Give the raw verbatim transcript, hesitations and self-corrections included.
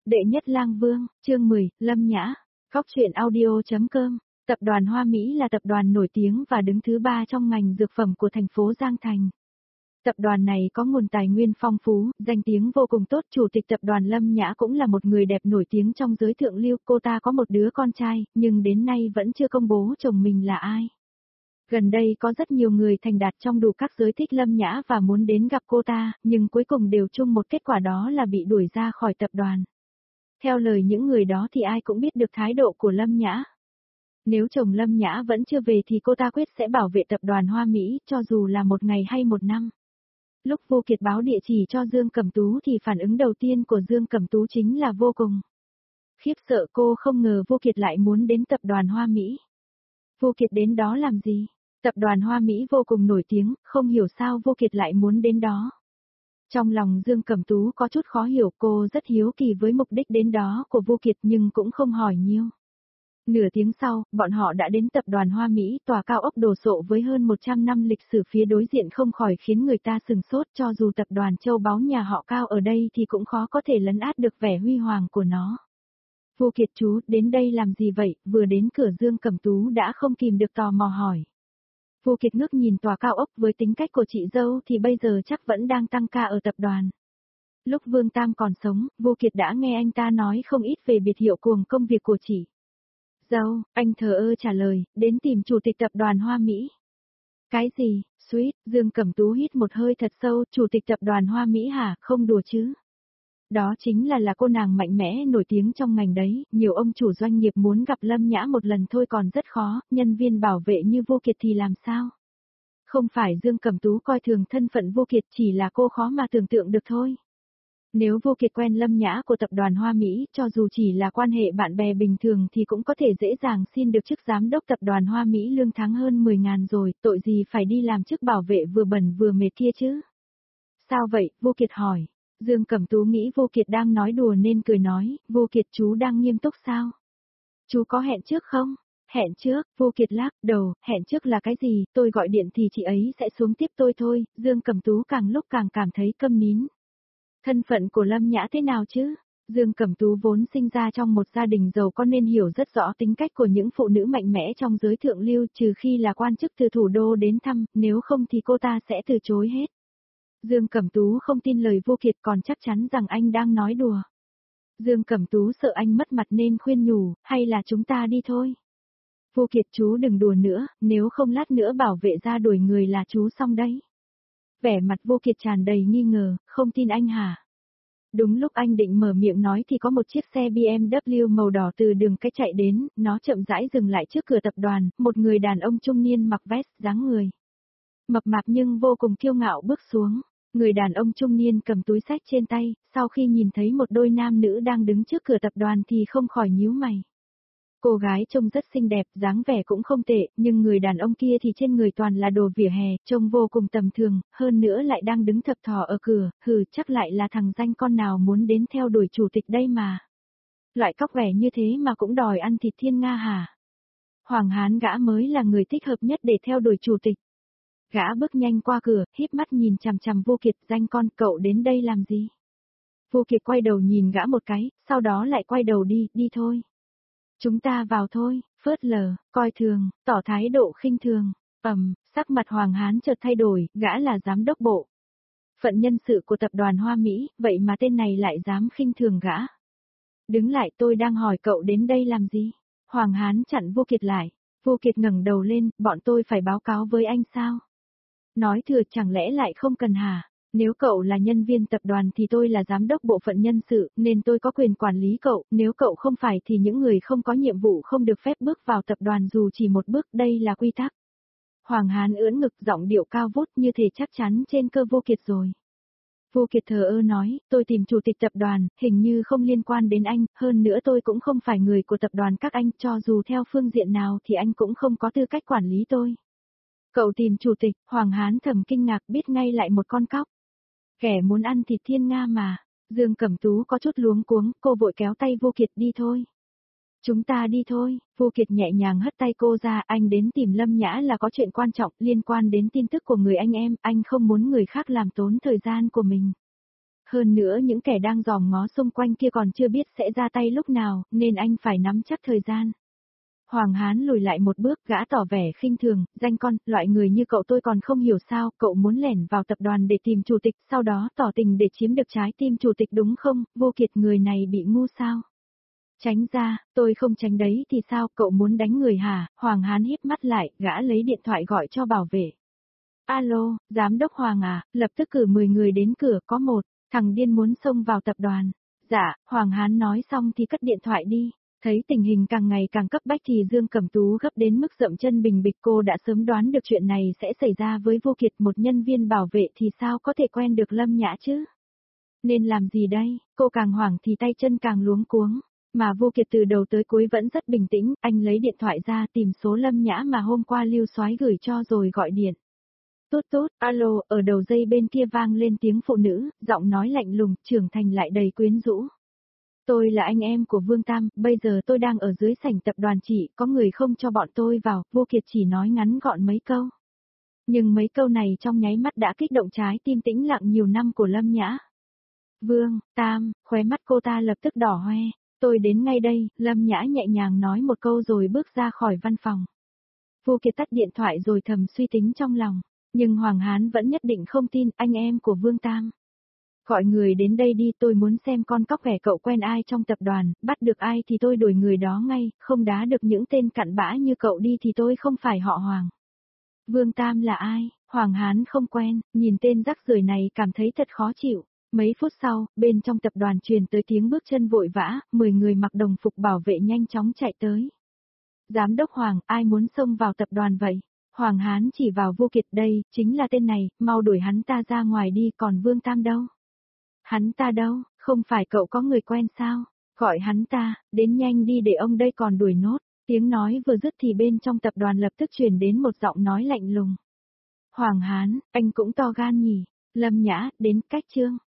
Đệ nhất lang vương, chương mười, Lâm Nhã, Góc truyện audio.com. Tập đoàn Hoa Mỹ là tập đoàn nổi tiếng và đứng thứ ba trong ngành dược phẩm của thành phố Giang Thành. Tập đoàn này có nguồn tài nguyên phong phú, danh tiếng vô cùng tốt. Chủ tịch tập đoàn Lâm Nhã cũng là một người đẹp nổi tiếng trong giới thượng lưu. Cô ta có một đứa con trai, nhưng đến nay vẫn chưa công bố chồng mình là ai. Gần đây có rất nhiều người thành đạt trong đủ các giới thích Lâm Nhã và muốn đến gặp cô ta, nhưng cuối cùng đều chung một kết quả, đó là bị đuổi ra khỏi tập đoàn. Theo lời những người đó thì ai cũng biết được thái độ của Lâm Nhã. Nếu chồng Lâm Nhã vẫn chưa về thì cô ta quyết sẽ bảo vệ tập đoàn Hoa Mỹ, cho dù là một ngày hay một năm. Lúc Vô Kiệt báo địa chỉ cho Dương Cẩm Tú thì phản ứng đầu tiên của Dương Cẩm Tú chính là vô cùng khiếp sợ. Cô không ngờ Vô Kiệt lại muốn đến tập đoàn Hoa Mỹ. Vô Kiệt đến đó làm gì? Tập đoàn Hoa Mỹ vô cùng nổi tiếng, không hiểu sao Vô Kiệt lại muốn đến đó. Trong lòng Dương Cẩm Tú có chút khó hiểu, cô rất hiếu kỳ với mục đích đến đó của Vô Kiệt nhưng cũng không hỏi nhiều. Nửa tiếng sau, bọn họ đã đến tập đoàn Hoa Mỹ, tòa cao ốc đồ sộ với hơn một trăm năm lịch sử phía đối diện không khỏi khiến người ta sừng sốt. Cho dù tập đoàn châu báu nhà họ Cao ở đây thì cũng khó có thể lấn át được vẻ huy hoàng của nó. Vô Kiệt chú, đến đây làm gì vậy? Vừa đến cửa Dương Cẩm Tú đã không kìm được tò mò hỏi. Vô Kiệt ngước nhìn tòa cao ốc, với tính cách của chị dâu thì bây giờ chắc vẫn đang tăng ca ở tập đoàn. Lúc Vương Tam còn sống, Vô Kiệt đã nghe anh ta nói không ít về biệt hiệu cuồng công việc của chị dâu. Anh thờ ơ trả lời, đến tìm chủ tịch tập đoàn Hoa Mỹ. Cái gì? Suýt, Dương Cẩm Tú hít một hơi thật sâu. Chủ tịch tập đoàn Hoa Mỹ hả? Không đùa chứ. Đó chính là là cô nàng mạnh mẽ nổi tiếng trong ngành đấy, nhiều ông chủ doanh nghiệp muốn gặp Lâm Nhã một lần thôi còn rất khó, nhân viên bảo vệ như Vô Kiệt thì làm sao? Không phải Dương Cẩm Tú coi thường thân phận Vô Kiệt, chỉ là cô khó mà tưởng tượng được thôi. Nếu Vô Kiệt quen Lâm Nhã của tập đoàn Hoa Mỹ, cho dù chỉ là quan hệ bạn bè bình thường thì cũng có thể dễ dàng xin được chức giám đốc tập đoàn Hoa Mỹ lương tháng hơn mười ngàn rồi, tội gì phải đi làm chức bảo vệ vừa bẩn vừa mệt kia chứ? Sao vậy? Vô Kiệt hỏi. Dương Cẩm Tú nghĩ Vô Kiệt đang nói đùa nên cười nói, Vô Kiệt chú đang nghiêm túc sao? Chú có hẹn trước không? Hẹn trước, Vô Kiệt lắc đầu, hẹn trước là cái gì? Tôi gọi điện thì chị ấy sẽ xuống tiếp tôi thôi. Dương Cẩm Tú càng lúc càng cảm thấy câm nín. Thân phận của Lâm Nhã thế nào chứ? Dương Cẩm Tú vốn sinh ra trong một gia đình giàu có nên hiểu rất rõ tính cách của những phụ nữ mạnh mẽ trong giới thượng lưu, trừ khi là quan chức từ thủ đô đến thăm, nếu không thì cô ta sẽ từ chối hết. Dương Cẩm Tú không tin lời Vô Kiệt, còn chắc chắn rằng anh đang nói đùa. Dương Cẩm Tú sợ anh mất mặt nên khuyên nhủ, hay là chúng ta đi thôi. Vô Kiệt chú đừng đùa nữa, nếu không lát nữa bảo vệ ra đuổi người là chú xong đấy. Vẻ mặt Vô Kiệt tràn đầy nghi ngờ, không tin anh hả? Đúng lúc anh định mở miệng nói thì có một chiếc xe bê em vê màu đỏ từ đường cái chạy đến, nó chậm rãi dừng lại trước cửa tập đoàn, một người đàn ông trung niên mặc vest dáng người mập mạp nhưng vô cùng kiêu ngạo bước xuống. Người đàn ông trung niên cầm túi xách trên tay, sau khi nhìn thấy một đôi nam nữ đang đứng trước cửa tập đoàn thì không khỏi nhíu mày. Cô gái trông rất xinh đẹp, dáng vẻ cũng không tệ, nhưng người đàn ông kia thì trên người toàn là đồ vỉa hè, trông vô cùng tầm thường, hơn nữa lại đang đứng thập thò ở cửa, hừ, chắc lại là thằng danh con nào muốn đến theo đuổi chủ tịch đây mà. Loại cóc ghẻ như thế mà cũng đòi ăn thịt thiên nga hả? Hoàng Hán gã mới là người thích hợp nhất để theo đuổi chủ tịch. Gã bước nhanh qua cửa, híp mắt nhìn chằm chằm Vô Kiệt, danh con, cậu đến đây làm gì? Vô Kiệt quay đầu nhìn gã một cái, sau đó lại quay đầu đi, đi thôi. Chúng ta vào thôi, phớt lờ, coi thường, tỏ thái độ khinh thường. Ầm, sắc mặt Hoàng Hán chợt thay đổi, gã là giám đốc bộ phận nhân sự của tập đoàn Hoa Mỹ, vậy mà tên này lại dám khinh thường gã. Đứng lại, tôi đang hỏi cậu đến đây làm gì? Hoàng Hán chặn Vô Kiệt lại. Vô Kiệt ngẩng đầu lên, bọn tôi phải báo cáo với anh sao? Nói thừa chẳng lẽ lại không cần hả? Nếu cậu là nhân viên tập đoàn thì tôi là giám đốc bộ phận nhân sự, nên tôi có quyền quản lý cậu, nếu cậu không phải thì những người không có nhiệm vụ không được phép bước vào tập đoàn dù chỉ một bước, đây là quy tắc. Hoàng Hán ưỡn ngực, giọng điệu cao vút như thể chắc chắn trên cơ Vô Kiệt rồi. Vô Kiệt thờ ơ nói, tôi tìm chủ tịch tập đoàn, hình như không liên quan đến anh, hơn nữa tôi cũng không phải người của tập đoàn các anh, cho dù theo phương diện nào thì anh cũng không có tư cách quản lý tôi. Cậu tìm chủ tịch? Hoàng Hán thầm kinh ngạc, biết ngay lại một con cóc. Kẻ muốn ăn thịt thiên nga mà. Dương Cẩm Tú có chút luống cuống, cô vội kéo tay Vô Kiệt, đi thôi. Chúng ta đi thôi. Vô Kiệt nhẹ nhàng hất tay cô ra, anh đến tìm Lâm Nhã là có chuyện quan trọng, liên quan đến tin tức của người anh em, anh không muốn người khác làm tốn thời gian của mình. Hơn nữa những kẻ đang dòm ngó xung quanh kia còn chưa biết sẽ ra tay lúc nào, nên anh phải nắm chắc thời gian. Hoàng Hán lùi lại một bước, gã tỏ vẻ khinh thường, danh con, loại người như cậu tôi còn không hiểu sao, cậu muốn lẻn vào tập đoàn để tìm chủ tịch, sau đó tỏ tình để chiếm được trái tim chủ tịch đúng không, Vô Kiệt người này bị ngu sao? Tránh ra, tôi không tránh đấy thì sao, cậu muốn đánh người hả? Hoàng Hán híp mắt lại, gã lấy điện thoại gọi cho bảo vệ. Alo, giám đốc Hoàng à, lập tức cử mười người đến cửa, có một thằng điên muốn xông vào tập đoàn. Dạ, Hoàng Hán nói xong thì cất điện thoại đi. Thấy tình hình càng ngày càng cấp bách thì Dương Cẩm Tú gấp đến mức dậm chân bình bịch, cô đã sớm đoán được chuyện này sẽ xảy ra với Vô Kiệt, một nhân viên bảo vệ thì sao có thể quen được Lâm Nhã chứ? Nên làm gì đây, cô càng hoảng thì tay chân càng luống cuống. Mà Vô Kiệt từ đầu tới cuối vẫn rất bình tĩnh, anh lấy điện thoại ra tìm số Lâm Nhã mà hôm qua Lưu Soái gửi cho rồi gọi điện. Tốt tốt, alo, ở đầu dây bên kia vang lên tiếng phụ nữ, giọng nói lạnh lùng, trưởng thành lại đầy quyến rũ. Tôi là anh em của Vương Tam, bây giờ tôi đang ở dưới sảnh tập đoàn chị, có người không cho bọn tôi vào, Vô Kiệt chỉ nói ngắn gọn mấy câu. Nhưng mấy câu này trong nháy mắt đã kích động trái tim tĩnh lặng nhiều năm của Lâm Nhã. Vương, Tam, khóe mắt cô ta lập tức đỏ hoe, tôi đến ngay đây, Lâm Nhã nhẹ nhàng nói một câu rồi bước ra khỏi văn phòng. Vô Kiệt tắt điện thoại rồi thầm suy tính trong lòng, nhưng Hoàng Hán vẫn nhất định không tin, anh em của Vương Tam. Gọi người đến đây đi, tôi muốn xem con cóc ghẻ cậu quen ai trong tập đoàn, bắt được ai thì tôi đuổi người đó ngay, không đá được những tên cặn bã như cậu đi thì tôi không phải họ Hoàng. Vương Tam là ai? Hoàng Hán không quen, nhìn tên rắc rưởi này cảm thấy thật khó chịu. Mấy phút sau, bên trong tập đoàn truyền tới tiếng bước chân vội vã, mười người mặc đồng phục bảo vệ nhanh chóng chạy tới. Giám đốc Hoàng, ai muốn xông vào tập đoàn vậy? Hoàng Hán chỉ vào Vô Kiệt, đây, chính là tên này, mau đuổi hắn ta ra ngoài đi, còn Vương Tam đâu? Hắn ta đâu, không phải cậu có người quen sao? Gọi hắn ta, đến nhanh đi để ông đây còn đuổi nốt. Tiếng nói vừa dứt thì bên trong tập đoàn lập tức truyền đến một giọng nói lạnh lùng. Hoàng Hán, anh cũng to gan nhỉ? Lâm Nhã, đến cách chương.